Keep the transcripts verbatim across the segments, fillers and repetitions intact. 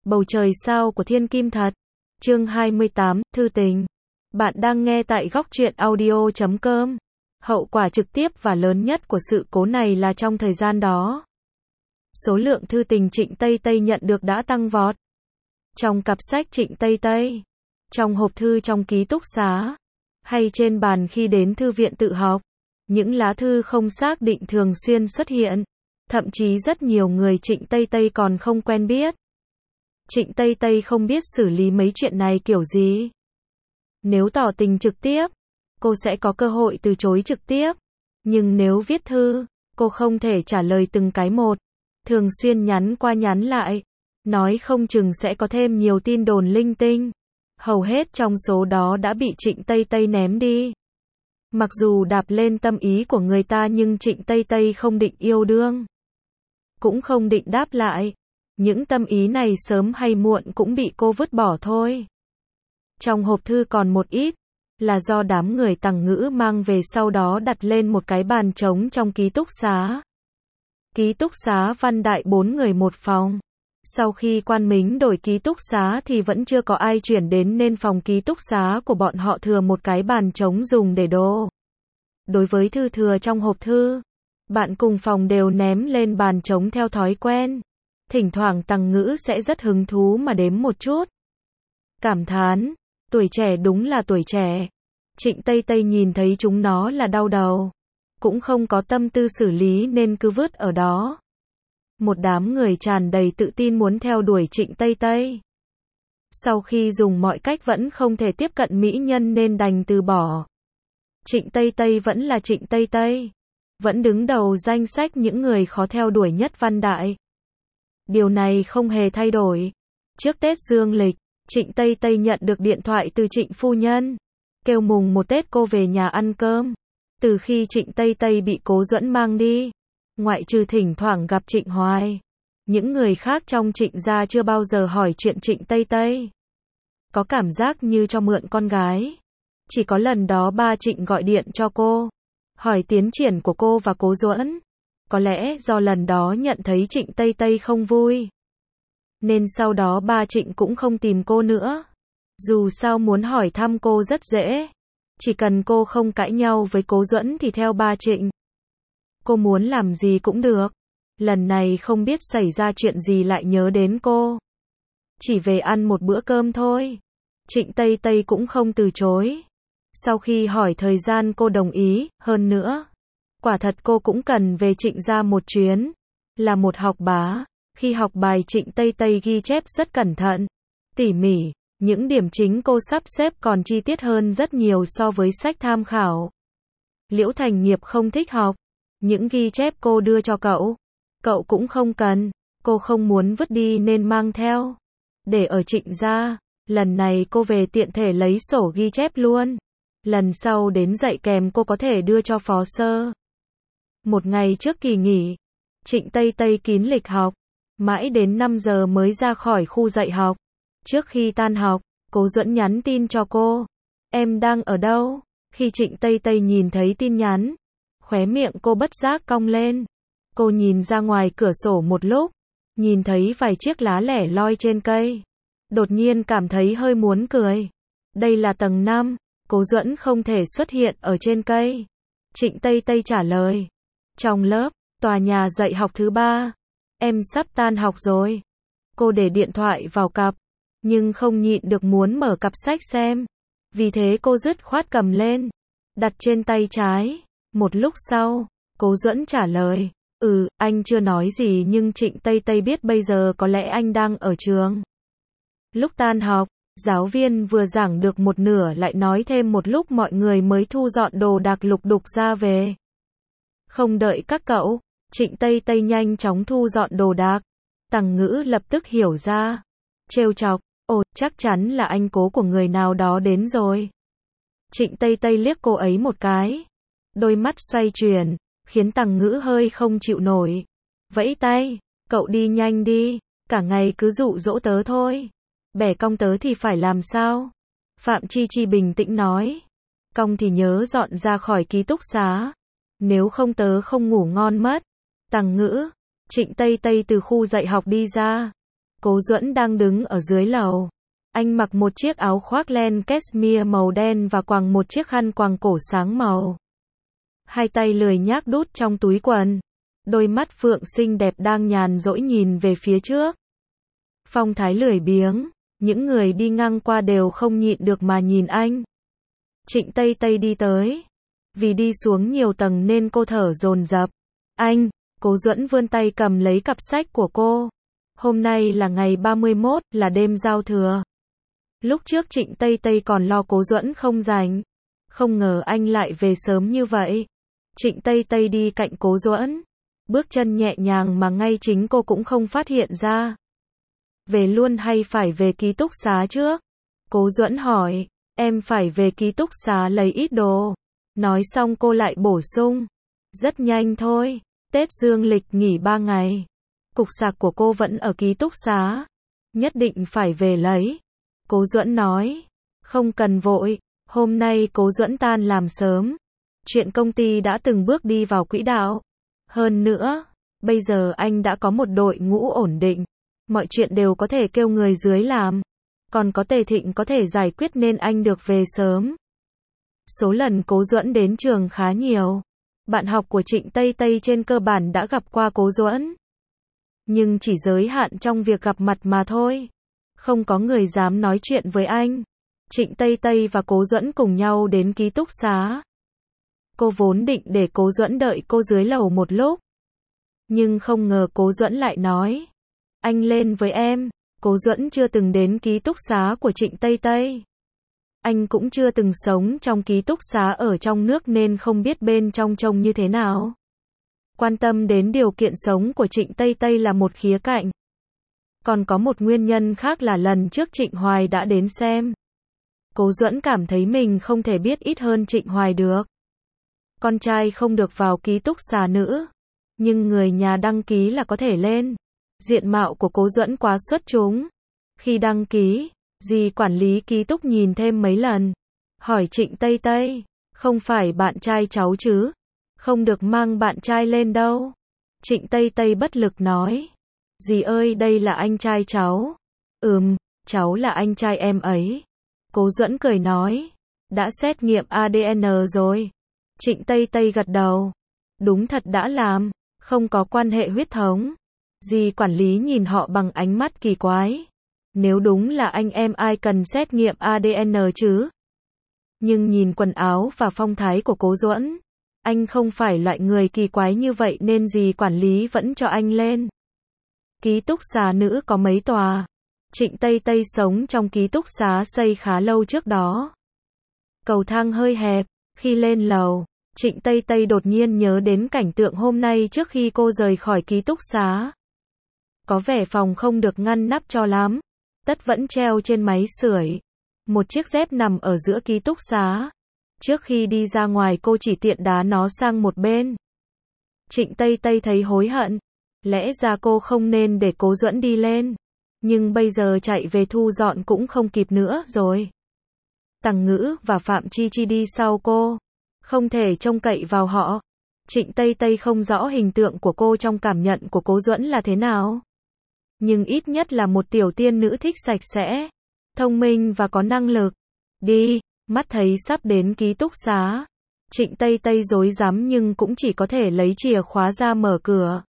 Bầu trời sao của thiên kim thật. Chương hai mươi tám, Thư tình. Bạn đang nghe tại góc truyện audio chấm com. Hậu quả trực tiếp và lớn nhất của sự cố này là trong thời gian đó, số lượng thư tình Trịnh Tây Tây nhận được đã tăng vọt. Trong cặp sách Trịnh Tây Tây, trong hộp thư trong ký túc xá, hay trên bàn khi đến thư viện tự học, những lá thư không xác định thường xuyên xuất hiện. Thậm chí rất nhiều người Trịnh Tây Tây còn không quen biết. Trịnh Tây Tây không biết xử lý mấy chuyện này kiểu gì. Nếu tỏ tình trực tiếp, cô sẽ có cơ hội từ chối trực tiếp. Nhưng nếu viết thư, cô không thể trả lời từng cái một. Thường xuyên nhắn qua nhắn lại, nói không chừng sẽ có thêm nhiều tin đồn linh tinh. Hầu hết trong số đó đã bị Trịnh Tây Tây ném đi. Mặc dù đạp lên tâm ý của người ta nhưng Trịnh Tây Tây không định yêu đương, cũng không định đáp lại. Những tâm ý này sớm hay muộn cũng bị cô vứt bỏ thôi. Trong hộp thư còn một ít, là do đám người Tằng Ngữ mang về sau đó đặt lên một cái bàn trống trong ký túc xá. Ký túc xá Văn Đại bốn người một phòng. Sau khi Quan Mính đổi ký túc xá thì vẫn chưa có ai chuyển đến nên phòng ký túc xá của bọn họ thừa một cái bàn trống dùng để đồ. Đối với thư thừa trong hộp thư, bạn cùng phòng đều ném lên bàn trống theo thói quen. Thỉnh thoảng Tằng Ngữ sẽ rất hứng thú mà đếm một chút. Cảm thán, tuổi trẻ đúng là tuổi trẻ. Trịnh Tây Tây nhìn thấy chúng nó là đau đầu. Cũng không có tâm tư xử lý nên cứ vứt ở đó. Một đám người tràn đầy tự tin muốn theo đuổi Trịnh Tây Tây. Sau khi dùng mọi cách vẫn không thể tiếp cận mỹ nhân nên đành từ bỏ. Trịnh Tây Tây vẫn là Trịnh Tây Tây. Vẫn đứng đầu danh sách những người khó theo đuổi nhất Văn Đại. Điều này không hề thay đổi. Trước Tết dương lịch, Trịnh Tây Tây nhận được điện thoại từ Trịnh phu nhân, kêu mùng một Tết cô về nhà ăn cơm. Từ khi Trịnh Tây Tây bị Cố Duẫn mang đi, ngoại trừ thỉnh thoảng gặp Trịnh Hoài, những người khác trong Trịnh gia chưa bao giờ hỏi chuyện Trịnh Tây Tây. Có cảm giác như cho mượn con gái. Chỉ có lần đó ba Trịnh gọi điện cho cô, hỏi tiến triển của cô và Cố Duẫn. Có lẽ do lần đó nhận thấy Trịnh Tây Tây không vui, nên sau đó ba Trịnh cũng không tìm cô nữa. Dù sao muốn hỏi thăm cô rất dễ. Chỉ cần cô không cãi nhau với Cố Duẫn thì theo ba Trịnh. Cô muốn làm gì cũng được. Lần này không biết xảy ra chuyện gì lại nhớ đến cô. Chỉ về ăn một bữa cơm thôi. Trịnh Tây Tây cũng không từ chối. Sau khi hỏi thời gian cô đồng ý, hơn nữa. Quả thật cô cũng cần về Trịnh gia một chuyến. Là một học bá, khi học bài Trịnh Tây Tây ghi chép rất cẩn thận, tỉ mỉ. Những điểm chính cô sắp xếp còn chi tiết hơn rất nhiều so với sách tham khảo. Liễu Thành Nghiệp không thích học. Những ghi chép cô đưa cho cậu, cậu cũng không cần. Cô không muốn vứt đi nên mang theo, để ở Trịnh gia. Lần này cô về tiện thể lấy sổ ghi chép luôn. Lần sau đến dạy kèm cô có thể đưa cho phó sơ. Một ngày trước kỳ nghỉ, Trịnh Tây Tây kín lịch học, mãi đến năm giờ mới ra khỏi khu dạy học. Trước khi tan học, Cố Duẫn nhắn tin cho cô. Em đang ở đâu? Khi Trịnh Tây Tây nhìn thấy tin nhắn, khóe miệng cô bất giác cong lên. Cô nhìn ra ngoài cửa sổ một lúc, nhìn thấy vài chiếc lá lẻ loi trên cây. Đột nhiên cảm thấy hơi muốn cười. Đây là tầng năm, Cố Duẫn không thể xuất hiện ở trên cây. Trịnh Tây Tây trả lời. Trong lớp, tòa nhà dạy học thứ ba. Em sắp tan học rồi. Cô để điện thoại vào cặp, nhưng không nhịn được muốn mở cặp sách xem. Vì thế cô dứt khoát cầm lên, đặt trên tay trái. Một lúc sau, Cố Duẫn trả lời. Ừ, anh chưa nói gì nhưng Trịnh Tây Tây biết bây giờ có lẽ anh đang ở trường. Lúc tan học, giáo viên vừa giảng được một nửa lại nói thêm một lúc mọi người mới thu dọn đồ đạc lục đục ra về. Không đợi các cậu, Trịnh Tây Tây nhanh chóng thu dọn đồ đạc. Tằng Ngữ lập tức hiểu ra. Trêu chọc, ồ, chắc chắn là anh Cố của người nào đó đến rồi. Trịnh Tây Tây liếc cô ấy một cái. Đôi mắt xoay chuyển, khiến Tằng Ngữ hơi không chịu nổi. Vẫy tay, cậu đi nhanh đi, cả ngày cứ dụ dỗ tớ thôi. Bẻ cong tớ thì phải làm sao? Phạm Chi Chi bình tĩnh nói. Cong thì nhớ dọn ra khỏi ký túc xá. Nếu không tớ không ngủ ngon mất. Tằng Ngữ, Trịnh Tây Tây từ khu dạy học đi ra. Cố Duẫn đang đứng ở dưới lầu. Anh mặc một chiếc áo khoác len cashmere màu đen và quàng một chiếc khăn quàng cổ sáng màu. Hai tay lười nhác đút trong túi quần. Đôi mắt phượng xinh đẹp đang nhàn rỗi nhìn về phía trước. Phong thái lười biếng, những người đi ngang qua đều không nhịn được mà nhìn anh. Trịnh Tây Tây đi tới. Vì đi xuống nhiều tầng nên cô thở dồn dập. Anh, Cố Duẫn vươn tay cầm lấy cặp sách của cô. Hôm nay là ngày ba mươi mốt, là đêm giao thừa. Lúc trước Trịnh Tây Tây còn lo Cố Duẫn không rảnh. Không ngờ anh lại về sớm như vậy. Trịnh Tây Tây đi cạnh Cố Duẫn. Bước chân nhẹ nhàng mà ngay chính cô cũng không phát hiện ra. Về luôn hay phải về ký túc xá trước? Cố Duẫn hỏi. Em phải về ký túc xá lấy ít đồ. Nói xong cô lại bổ sung. Rất nhanh thôi. Tết dương lịch nghỉ ba ngày. Cục sạc của cô vẫn ở ký túc xá. Nhất định phải về lấy. Cố Duẫn nói. Không cần vội. Hôm nay Cố Duẫn tan làm sớm. Chuyện công ty đã từng bước đi vào quỹ đạo. Hơn nữa, bây giờ anh đã có một đội ngũ ổn định. Mọi chuyện đều có thể kêu người dưới làm. Còn có Tề Thịnh có thể giải quyết nên anh được về sớm. Số lần Cố Duẫn đến trường khá nhiều. Bạn học của Trịnh Tây Tây trên cơ bản đã gặp qua Cố Duẫn. Nhưng chỉ giới hạn trong việc gặp mặt mà thôi. Không có người dám nói chuyện với anh. Trịnh Tây Tây và Cố Duẫn cùng nhau đến ký túc xá. Cô vốn định để Cố Duẫn đợi cô dưới lầu một lúc. Nhưng không ngờ Cố Duẫn lại nói. Anh lên với em. Cố Duẫn chưa từng đến ký túc xá của Trịnh Tây Tây. Anh cũng chưa từng sống trong ký túc xá ở trong nước nên không biết bên trong trông như thế nào. Quan tâm đến điều kiện sống của Trịnh Tây Tây là một khía cạnh. Còn có một nguyên nhân khác là lần trước Trịnh Hoài đã đến xem. Cố Duẫn cảm thấy mình không thể biết ít hơn Trịnh Hoài được. Con trai không được vào ký túc xá nữ. Nhưng người nhà đăng ký là có thể lên. Diện mạo của Cố Duẫn quá xuất chúng. Khi đăng ký, dì quản lý ký túc nhìn thêm mấy lần. Hỏi Trịnh Tây Tây, không phải bạn trai cháu chứ? Không được mang bạn trai lên đâu. Trịnh Tây Tây bất lực nói. Dì ơi, đây là anh trai cháu. Ừm, cháu là anh trai em ấy. Cố Duẫn cười nói. Đã xét nghiệm a đê en rồi. Trịnh Tây Tây gật đầu. Đúng thật đã làm. Không có quan hệ huyết thống. Dì quản lý nhìn họ bằng ánh mắt kỳ quái. Nếu đúng là anh em ai cần xét nghiệm a đê en chứ? Nhưng nhìn quần áo và phong thái của Cố Duẫn, anh không phải loại người kỳ quái như vậy nên dì quản lý vẫn cho anh lên. Ký túc xá nữ có mấy tòa. Trịnh Tây Tây sống trong ký túc xá xây khá lâu trước đó. Cầu thang hơi hẹp. Khi lên lầu, Trịnh Tây Tây đột nhiên nhớ đến cảnh tượng hôm nay trước khi cô rời khỏi ký túc xá. Có vẻ phòng không được ngăn nắp cho lắm. Tất vẫn treo trên máy sưởi. Một chiếc dép nằm ở giữa ký túc xá. Trước khi đi ra ngoài cô chỉ tiện đá nó sang một bên. Trịnh Tây Tây thấy hối hận. Lẽ ra cô không nên để Cố Duẫn đi lên. Nhưng bây giờ chạy về thu dọn cũng không kịp nữa rồi. Tằng Ngữ và Phạm Chi Chi đi sau cô. Không thể trông cậy vào họ. Trịnh Tây Tây không rõ hình tượng của cô trong cảm nhận của Cố Duẫn là thế nào. Nhưng ít nhất là một tiểu tiên nữ thích sạch sẽ, thông minh và có năng lực. Đi, mắt thấy sắp đến ký túc xá. Trịnh Tây Tây rối rắm nhưng cũng chỉ có thể lấy chìa khóa ra mở cửa.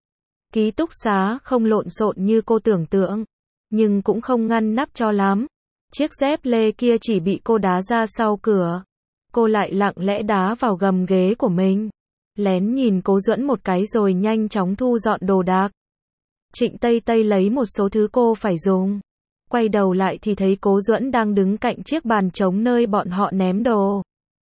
Ký túc xá không lộn xộn như cô tưởng tượng, nhưng cũng không ngăn nắp cho lắm. Chiếc dép lê kia chỉ bị cô đá ra sau cửa. Cô lại lặng lẽ đá vào gầm ghế của mình. Lén nhìn Cố Duẫn một cái rồi nhanh chóng thu dọn đồ đạc. Trịnh Tây Tây lấy một số thứ cô phải dùng. Quay đầu lại thì thấy Cố Duẫn đang đứng cạnh chiếc bàn trống nơi bọn họ ném đồ.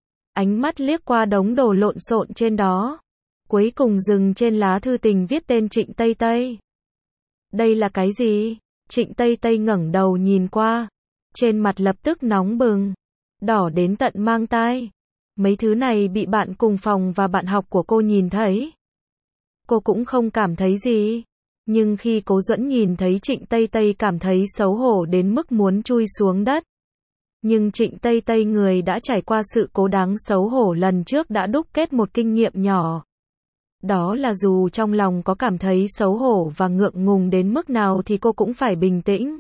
Ánh mắt liếc qua đống đồ lộn xộn trên đó. Cuối cùng dừng trên lá thư tình viết tên Trịnh Tây Tây. Đây là cái gì? Trịnh Tây Tây ngẩng đầu nhìn qua. Trên mặt lập tức nóng bừng. Đỏ đến tận mang tai. Mấy thứ này bị bạn cùng phòng và bạn học của cô nhìn thấy. Cô cũng không cảm thấy gì. Nhưng khi Cố Duẫn nhìn thấy Trịnh Tây Tây cảm thấy xấu hổ đến mức muốn chui xuống đất. Nhưng Trịnh Tây Tây người đã trải qua sự cố đáng xấu hổ lần trước đã đúc kết một kinh nghiệm nhỏ. Đó là dù trong lòng có cảm thấy xấu hổ và ngượng ngùng đến mức nào thì cô cũng phải bình tĩnh.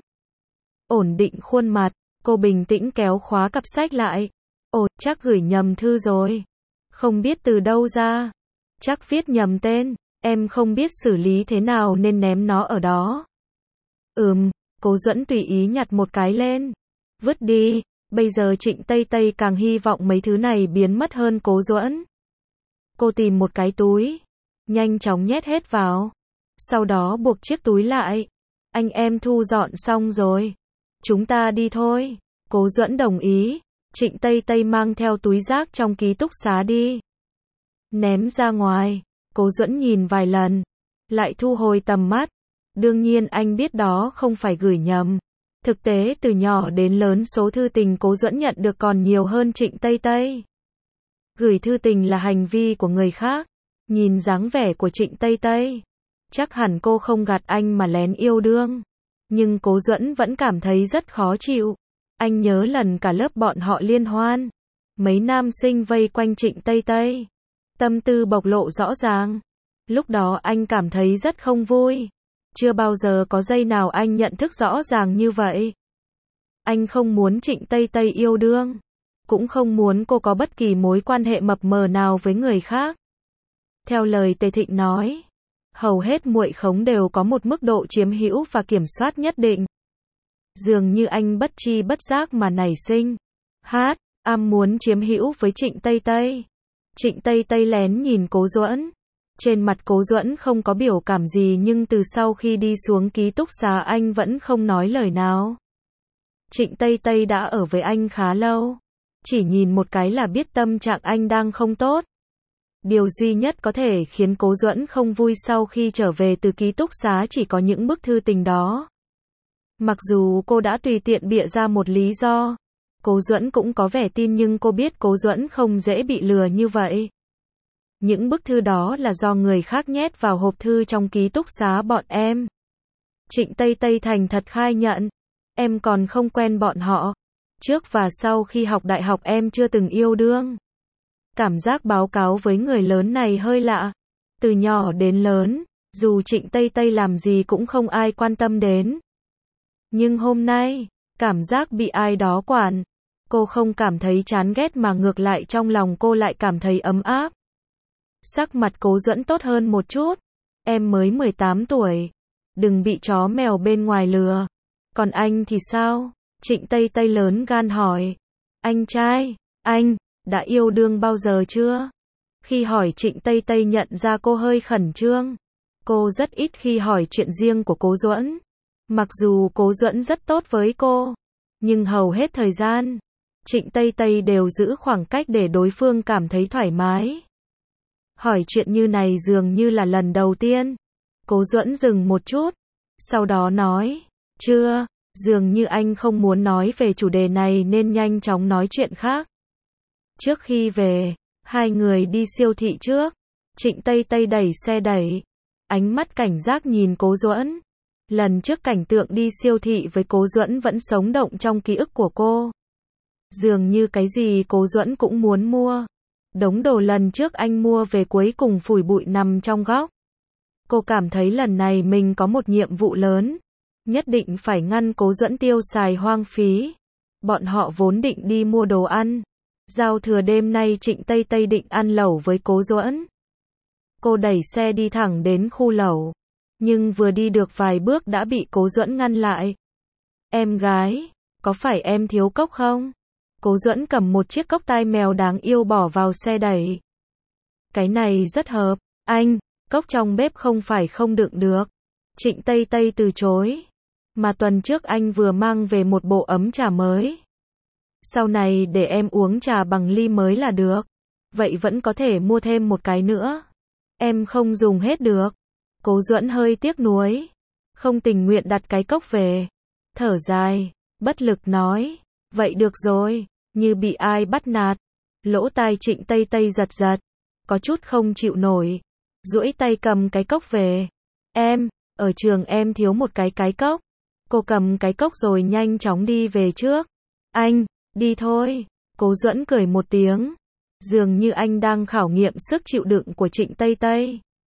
Ổn định khuôn mặt, cô bình tĩnh kéo khóa cặp sách lại. Ồ, chắc gửi nhầm thư rồi. Không biết từ đâu ra. Chắc viết nhầm tên. Em không biết xử lý thế nào nên ném nó ở đó. Ừm, Cố Duẫn tùy ý nhặt một cái lên. Vứt đi. Bây giờ Trịnh Tây Tây càng hy vọng mấy thứ này biến mất hơn Cố Duẫn. Cô tìm một cái túi. Nhanh chóng nhét hết vào. Sau đó buộc chiếc túi lại. Anh em thu dọn xong rồi. Chúng ta đi thôi. Cố Duẫn đồng ý. Trịnh Tây Tây mang theo túi rác trong ký túc xá đi. Ném ra ngoài. Cố Duẫn nhìn vài lần. Lại thu hồi tầm mắt. Đương nhiên anh biết đó không phải gửi nhầm. Thực tế từ nhỏ đến lớn số thư tình Cố Duẫn nhận được còn nhiều hơn Trịnh Tây Tây. Gửi thư tình là hành vi của người khác. Nhìn dáng vẻ của Trịnh Tây Tây. Chắc hẳn cô không gạt anh mà lén yêu đương. Nhưng Cố Duẫn vẫn cảm thấy rất khó chịu. Anh nhớ lần cả lớp bọn họ liên hoan. Mấy nam sinh vây quanh Trịnh Tây Tây. Tâm tư bộc lộ rõ ràng. Lúc đó anh cảm thấy rất không vui. Chưa bao giờ có giây nào anh nhận thức rõ ràng như vậy. Anh không muốn Trịnh Tây Tây yêu đương. Cũng không muốn cô có bất kỳ mối quan hệ mập mờ nào với người khác. Theo lời Tề Thịnh nói, hầu hết muội khống đều có một mức độ chiếm hữu và kiểm soát nhất định. Dường như anh bất tri bất giác mà nảy sinh hát, am muốn chiếm hữu với Trịnh Tây Tây. Trịnh Tây Tây lén nhìn Cố Duẫn. Trên mặt Cố Duẫn không có biểu cảm gì nhưng từ sau khi đi xuống ký túc xá anh vẫn không nói lời nào. Trịnh Tây Tây đã ở với anh khá lâu. Chỉ nhìn một cái là biết tâm trạng anh đang không tốt. Điều duy nhất có thể khiến Cố Duẫn không vui sau khi trở về từ ký túc xá chỉ có những bức thư tình đó. Mặc dù cô đã tùy tiện bịa ra một lý do, Cố Duẫn cũng có vẻ tin nhưng cô biết Cố Duẫn không dễ bị lừa như vậy. Những bức thư đó là do người khác nhét vào hộp thư trong ký túc xá bọn em. Trịnh Tây Tây thành thật khai nhận, em còn không quen bọn họ. Trước và sau khi học đại học em chưa từng yêu đương. Cảm giác báo cáo với người lớn này hơi lạ. Từ nhỏ đến lớn, dù Trịnh Tây Tây làm gì cũng không ai quan tâm đến. Nhưng hôm nay, cảm giác bị ai đó quản. Cô không cảm thấy chán ghét mà ngược lại trong lòng cô lại cảm thấy ấm áp. Sắc mặt Cố Duẫn tốt hơn một chút. Em mới mười tám tuổi. Đừng bị chó mèo bên ngoài lừa. Còn anh thì sao? Trịnh Tây Tây lớn gan hỏi. Anh trai, anh, đã yêu đương bao giờ chưa? Khi hỏi Trịnh Tây Tây nhận ra cô hơi khẩn trương. Cô rất ít khi hỏi chuyện riêng của Cố Duẫn. Mặc dù Cố Duẫn rất tốt với cô. Nhưng hầu hết thời gian, Trịnh Tây Tây đều giữ khoảng cách để đối phương cảm thấy thoải mái. Hỏi chuyện như này dường như là lần đầu tiên. Cố Duẫn dừng một chút. Sau đó nói. Chưa, dường như anh không muốn nói về chủ đề này nên nhanh chóng nói chuyện khác. Trước khi về, hai người đi siêu thị trước. Trịnh Tây Tây đẩy xe đẩy. Ánh mắt cảnh giác nhìn Cố Duẫn. Lần trước cảnh tượng đi siêu thị với Cố Duẫn vẫn sống động trong ký ức của cô. Dường như cái gì Cố Duẫn cũng muốn mua. Đống đồ lần trước anh mua về cuối cùng phủi bụi nằm trong góc. Cô cảm thấy lần này mình có một nhiệm vụ lớn. Nhất định phải ngăn Cố Duẫn tiêu xài hoang phí. Bọn họ vốn định đi mua đồ ăn. Giao thừa đêm nay Trịnh Tây Tây định ăn lẩu với Cố Duẫn. Cô đẩy xe đi thẳng đến khu lẩu. Nhưng vừa đi được vài bước đã bị Cố Duẫn ngăn lại. Em gái, có phải em thiếu cốc không? Cố Duẫn cầm một chiếc cốc tai mèo đáng yêu bỏ vào xe đẩy. Cái này rất hợp, anh, cốc trong bếp không phải không đựng được. Trịnh Tây Tây từ chối. Mà tuần trước anh vừa mang về một bộ ấm trà mới. Sau này để em uống trà bằng ly mới là được. Vậy vẫn có thể mua thêm một cái nữa. Em không dùng hết được. Cố Duẫn hơi tiếc nuối. Không tình nguyện đặt cái cốc về. Thở dài, bất lực nói. Vậy được rồi, như bị ai bắt nạt. Lỗ tai Trịnh Tây Tây giật giật. Có chút không chịu nổi. Duỗi tay cầm cái cốc về. Em, ở trường em thiếu một cái cái cốc. Cô cầm cái cốc rồi nhanh chóng đi về trước. Anh, đi thôi. Cố Duẫn cười một tiếng. Dường như anh đang khảo nghiệm sức chịu đựng của Trịnh Tây Tây.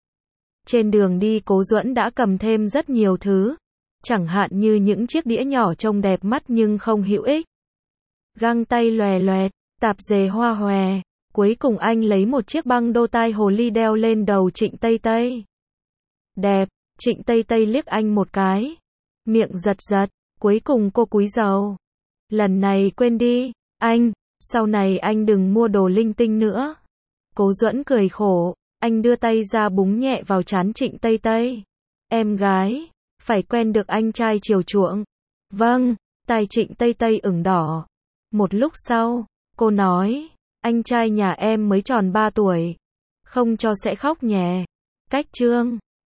Trên đường đi Cố Duẫn đã cầm thêm rất nhiều thứ, chẳng hạn như những chiếc đĩa nhỏ trông đẹp mắt nhưng không hữu ích. Găng tay lòe loẹt, tạp dề hoa hòe. Cuối cùng anh lấy một chiếc băng đô tai hồ ly đeo lên đầu Trịnh Tây Tây. Đẹp, Trịnh Tây Tây liếc anh một cái, miệng giật giật, cuối cùng cô cúi rầu. Lần này quên đi, anh, sau này anh đừng mua đồ linh tinh nữa. Cố Duẫn cười khổ, anh đưa tay ra búng nhẹ vào trán Trịnh Tây Tây. Em gái, phải quen được anh trai chiều chuộng. Vâng, tai Trịnh Tây Tây ửng đỏ. Một lúc sau, cô nói, anh trai nhà em mới tròn ba tuổi, không cho sẽ khóc nhè. Cách chương